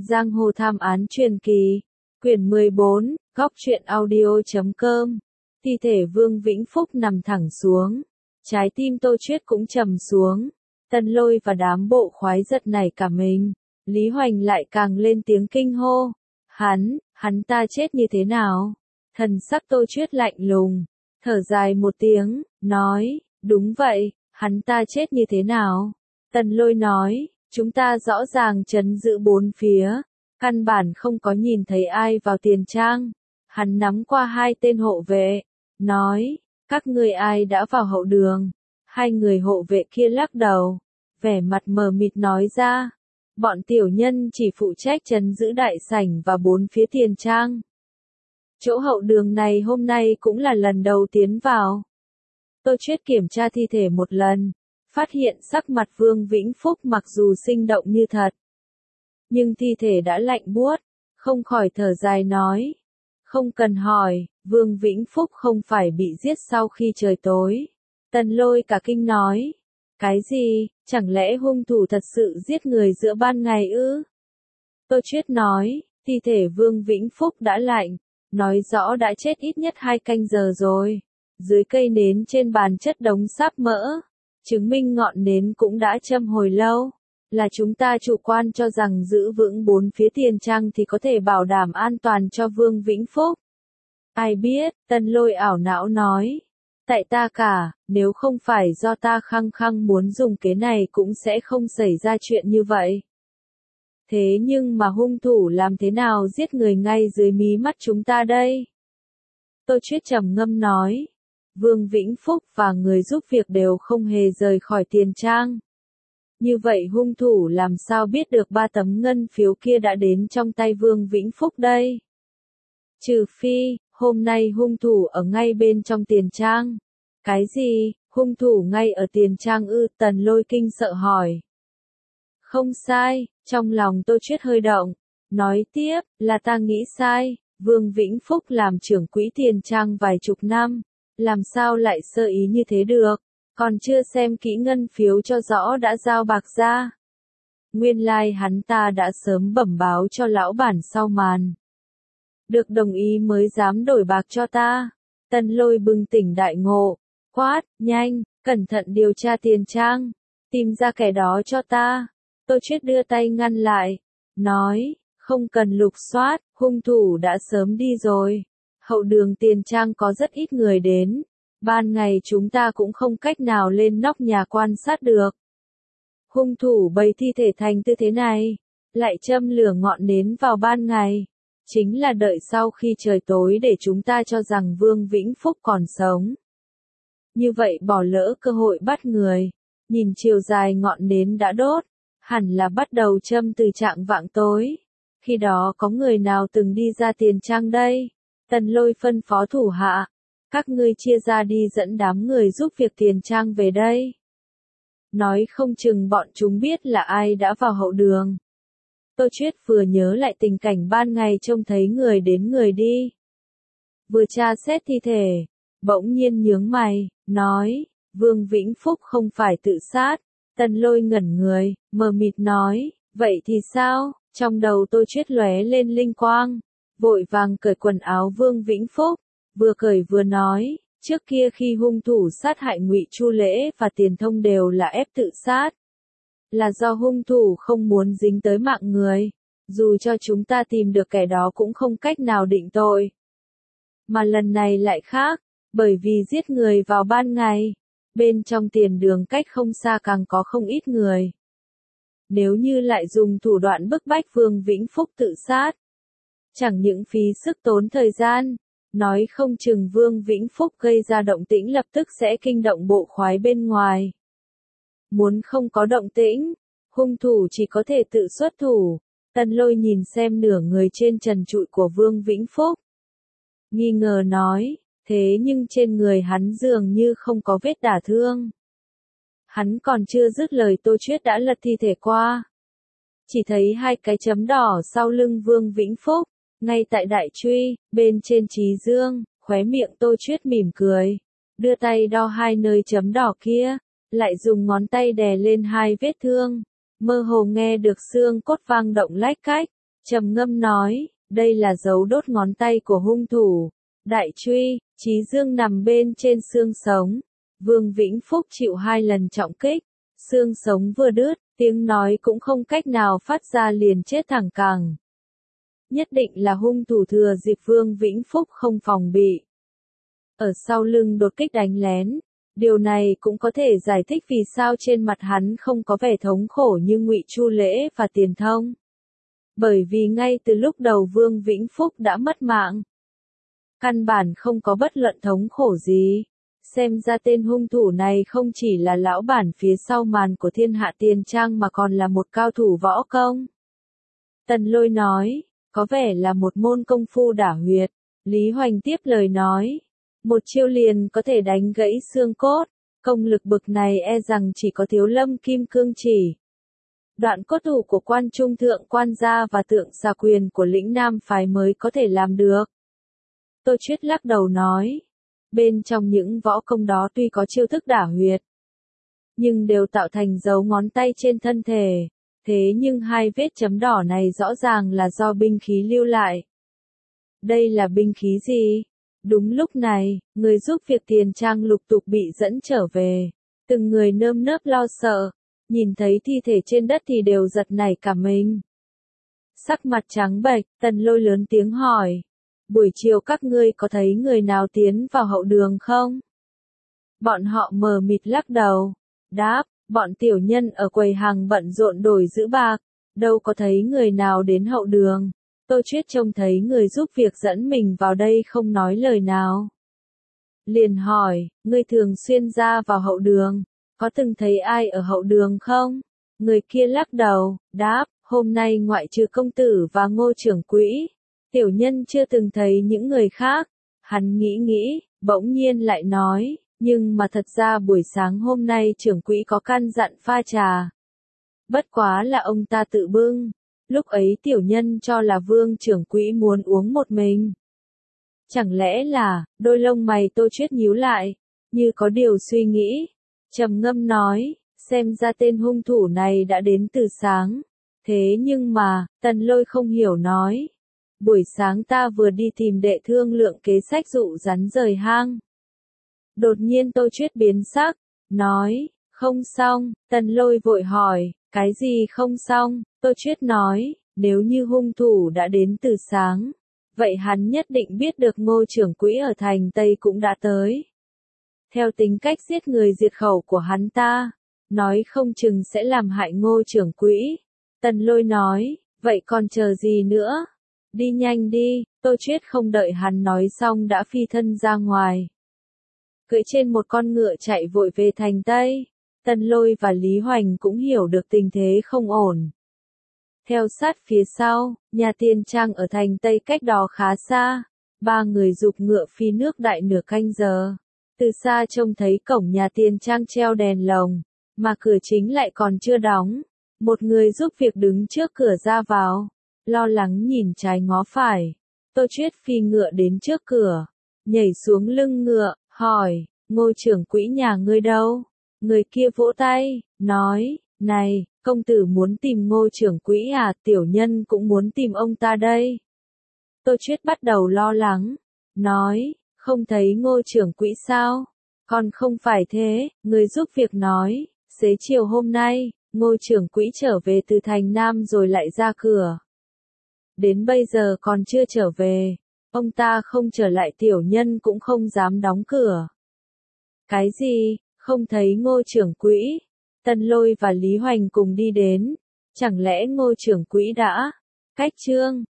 Giang hồ thám án truyền kỳ, quyển 14, góc truyện audio.com. Thi thể Vương Vĩnh Phúc nằm thẳng xuống, trái tim Tô Chuyết cũng trầm xuống. Tần Lôi và đám bộ khoái giật nảy cả mình. Lý Hoành lại càng lên tiếng kinh hô. Hắn ta chết như thế nào? Thần sắc Tô Chuyết lạnh lùng, thở dài một tiếng, nói, đúng vậy, hắn ta chết như thế nào? Tần Lôi nói, chúng ta rõ ràng trấn giữ bốn phía, căn bản không có nhìn thấy ai vào tiền trang. Hắn nắm qua hai tên hộ vệ, nói, các ngươi ai đã vào hậu đường? Hai người hộ vệ kia lắc đầu, vẻ mặt mờ mịt nói ra, bọn tiểu nhân chỉ phụ trách trấn giữ đại sảnh và bốn phía tiền trang. Chỗ hậu đường này hôm nay cũng là lần đầu tiến vào. Tô Chuyết kiểm tra thi thể một lần, phát hiện sắc mặt Vương Vĩnh Phúc mặc dù sinh động như thật, nhưng thi thể đã lạnh buốt, không khỏi thở dài nói, không cần hỏi, Vương Vĩnh Phúc không phải bị giết sau khi trời tối. Tần Lôi cả kinh nói, cái gì, chẳng lẽ hung thủ thật sự giết người giữa ban ngày ư? Tô Chuyết nói, thi thể Vương Vĩnh Phúc đã lạnh, nói rõ đã chết ít nhất 2 canh giờ rồi. Dưới cây nến trên bàn chất đống sáp mỡ, chứng minh ngọn nến cũng đã châm hồi lâu. Là chúng ta chủ quan cho rằng giữ vững bốn phía tiền trang thì có thể bảo đảm an toàn cho Vương Vĩnh Phúc. Ai biết, Tần Lôi ảo não nói. Tại ta cả, nếu không phải do ta khăng khăng muốn dùng kế này cũng sẽ không xảy ra chuyện như vậy. Thế nhưng mà hung thủ làm thế nào giết người ngay dưới mí mắt chúng ta đây? Tô Chuyết trầm ngâm nói. Vương Vĩnh Phúc và người giúp việc đều không hề rời khỏi tiền trang. Như vậy hung thủ làm sao biết được 3 tấm ngân phiếu kia đã đến trong tay Vương Vĩnh Phúc đây? Trừ phi, hôm nay hung thủ ở ngay bên trong tiền trang. Cái gì, hung thủ ngay ở tiền trang ư? Tần Lôi kinh sợ hỏi. Không sai, trong lòng Tô Chuyết hơi động, nói tiếp, là ta nghĩ sai, Vương Vĩnh Phúc làm trưởng quỹ tiền trang vài chục năm, làm sao lại sơ ý như thế được, còn chưa xem kỹ ngân phiếu cho rõ đã giao bạc ra. Nguyên lai hắn ta đã sớm bẩm báo cho lão bản sau màn. Được đồng ý mới dám đổi bạc cho ta. Tần Lôi bừng tỉnh đại ngộ, quát, nhanh, cẩn thận điều tra tiền trang, tìm ra kẻ đó cho ta. Tô Chuyết đưa tay ngăn lại, nói, không cần lục soát, hung thủ đã sớm đi rồi. Hậu đường tiền trang có rất ít người đến, ban ngày chúng ta cũng không cách nào lên nóc nhà quan sát được. Hung thủ bày thi thể thành tư thế này, lại châm lửa ngọn nến vào ban ngày, chính là đợi sau khi trời tối để chúng ta cho rằng Vương Vĩnh Phúc còn sống. Như vậy bỏ lỡ cơ hội bắt người, nhìn chiều dài ngọn nến đã đốt, hẳn là bắt đầu châm từ trạng vạng tối. Khi đó có người nào từng đi ra tiền trang đây? Tần Lôi phân phó thủ hạ, các ngươi chia ra đi dẫn đám người giúp việc tiền trang về đây. Nói không chừng bọn chúng biết là ai đã vào hậu đường. Tô Chuyết vừa nhớ lại tình cảnh ban ngày trông thấy người đến người đi. Vừa tra xét thi thể, bỗng nhiên nhướng mày, nói, Vương Vĩnh Phúc không phải tự sát. Tần Lôi ngẩn người, mờ mịt nói, vậy thì sao? Trong đầu Tô Chuyết lóe lên linh quang, vội vàng cởi quần áo Vương Vĩnh Phúc, vừa cởi vừa nói, trước kia khi hung thủ sát hại Ngụy Chu Lễ và Tiền Thông đều là ép tự sát. Là do hung thủ không muốn dính tới mạng người, dù cho chúng ta tìm được kẻ đó cũng không cách nào định tội. Mà lần này lại khác, bởi vì giết người vào ban ngày, bên trong tiền đường cách không xa càng có không ít người. Nếu như lại dùng thủ đoạn bức bách Vương Vĩnh Phúc tự sát, chẳng những phí sức tốn thời gian, nói không chừng Vương Vĩnh Phúc gây ra động tĩnh lập tức sẽ kinh động bộ khoái bên ngoài. Muốn không có động tĩnh, hung thủ chỉ có thể tự xuất thủ. Tần Lôi nhìn xem nửa người trên trần trụi của Vương Vĩnh Phúc, nghi ngờ nói, thế nhưng trên người hắn dường như không có vết đả thương. Hắn còn chưa dứt lời Tô Chuyết đã lật thi thể qua. Chỉ thấy 2 cái chấm đỏ sau lưng Vương Vĩnh Phúc, ngay tại đại truy, bên trên trí dương, khóe miệng Tô Chuyết mỉm cười, đưa tay đo 2 nơi chấm đỏ kia, lại dùng ngón tay đè lên 2 vết thương, mơ hồ nghe được xương cốt vang động lách cách, trầm ngâm nói, đây là dấu đốt ngón tay của hung thủ. Đại truy, Chí Dương nằm bên trên xương sống. Vương Vĩnh Phúc chịu 2 lần trọng kích. Xương sống vừa đứt, tiếng nói cũng không cách nào phát ra liền chết thẳng cẳng. Nhất định là hung thủ thừa dịp Vương Vĩnh Phúc không phòng bị. Ở sau lưng đột kích đánh lén. Điều này cũng có thể giải thích vì sao trên mặt hắn không có vẻ thống khổ như Ngụy Chu Lễ và Tiền Thông. Bởi vì ngay từ lúc đầu Vương Vĩnh Phúc đã mất mạng. Căn bản không có bất luận thống khổ gì. Xem ra tên hung thủ này không chỉ là lão bản phía sau màn của Thiên Hạ Tiền Trang mà còn là một cao thủ võ công. Tần Lôi nói, có vẻ là một môn công phu đả huyệt. Lý Hoành tiếp lời nói, một chiêu liền có thể đánh gãy xương cốt, công lực bực này e rằng chỉ có Thiếu Lâm Kim Cương Chỉ. Đoạn cốt thủ của Quan Trung Thượng Quan gia và Tượng Xà Quyền của Lĩnh Nam phái mới có thể làm được. Tô Chuyết lắc đầu nói, bên trong những võ công đó tuy có chiêu thức đả huyệt, nhưng đều tạo thành dấu ngón tay trên thân thể, thế nhưng 2 vết chấm đỏ này rõ ràng là do binh khí lưu lại. Đây là binh khí gì? Đúng lúc này, người giúp việc Tiền Trang lục tục bị dẫn trở về, từng người nơm nớp lo sợ, nhìn thấy thi thể trên đất thì đều giật nảy cả mình. Sắc mặt trắng bệch, Tần Lôi lớn tiếng hỏi, buổi chiều các ngươi có thấy người nào tiến vào hậu đường không? Bọn họ mờ mịt lắc đầu, đáp, bọn tiểu nhân ở quầy hàng bận rộn đổi giữ bạc, đâu có thấy người nào đến hậu đường. Tô Chuyết trông thấy người giúp việc dẫn mình vào đây không nói lời nào. Liền hỏi, ngươi thường xuyên ra vào hậu đường, có từng thấy ai ở hậu đường không? Người kia lắc đầu, đáp, hôm nay ngoại trừ công tử và Ngô trưởng quỹ, tiểu nhân chưa từng thấy những người khác. Hắn nghĩ, bỗng nhiên lại nói, nhưng mà thật ra buổi sáng hôm nay trưởng quỹ có căn dặn pha trà. Bất quá là ông ta tự bưng. Lúc ấy tiểu nhân cho là Vương trưởng quỹ muốn uống một mình. Chẳng lẽ là, đôi lông mày Tô Chuyết nhíu lại, như có điều suy nghĩ, trầm ngâm nói, xem ra tên hung thủ này đã đến từ sáng. Thế nhưng mà, Tần Lôi không hiểu nói, buổi sáng ta vừa đi tìm đệ thương lượng kế sách dụ rắn rời hang. Đột nhiên Tô Chuyết biến sắc, nói, không xong. Tần Lôi vội hỏi, cái gì không xong? Tô Chuyết nói, nếu như hung thủ đã đến từ sáng, vậy hắn nhất định biết được Ngô trưởng quỹ ở thành Tây cũng đã tới. Theo tính cách giết người diệt khẩu của hắn ta, nói không chừng sẽ làm hại Ngô trưởng quỹ. Tần Lôi nói, vậy còn chờ gì nữa? Đi nhanh đi. Tô Chuyết không đợi hắn nói xong đã phi thân ra ngoài. Cưỡi trên một con ngựa chạy vội về thành Tây. Tần Lôi và Lý Hoành cũng hiểu được tình thế không ổn. Theo sát phía sau, nhà Tiền Trang ở thành Tây cách đó khá xa. 3 người giục ngựa phi nước đại nửa canh giờ. Từ xa trông thấy cổng nhà Tiền Trang treo đèn lồng, mà cửa chính lại còn chưa đóng. Một người giúp việc đứng trước cửa ra vào, lo lắng nhìn trái ngó phải. Tô Chuyết phi ngựa đến trước cửa, nhảy xuống lưng ngựa, hỏi, Ngô trưởng quỹ nhà ngươi đâu? Người kia vỗ tay, nói, này, công tử muốn tìm Ngô trưởng quỹ à, tiểu nhân cũng muốn tìm ông ta đây. Tô Chuyết bắt đầu lo lắng, nói, không thấy Ngô trưởng quỹ sao? Còn không phải thế, người giúp việc nói, xế chiều hôm nay, Ngô trưởng quỹ trở về từ thành Nam rồi lại ra cửa. Đến bây giờ còn chưa trở về, ông ta không trở lại tiểu nhân cũng không dám đóng cửa. Cái gì, không thấy Ngô trưởng quỹ? Tần Lôi và Lý Hoành cùng đi đến, chẳng lẽ Ngô trưởng quỹ đã cách chương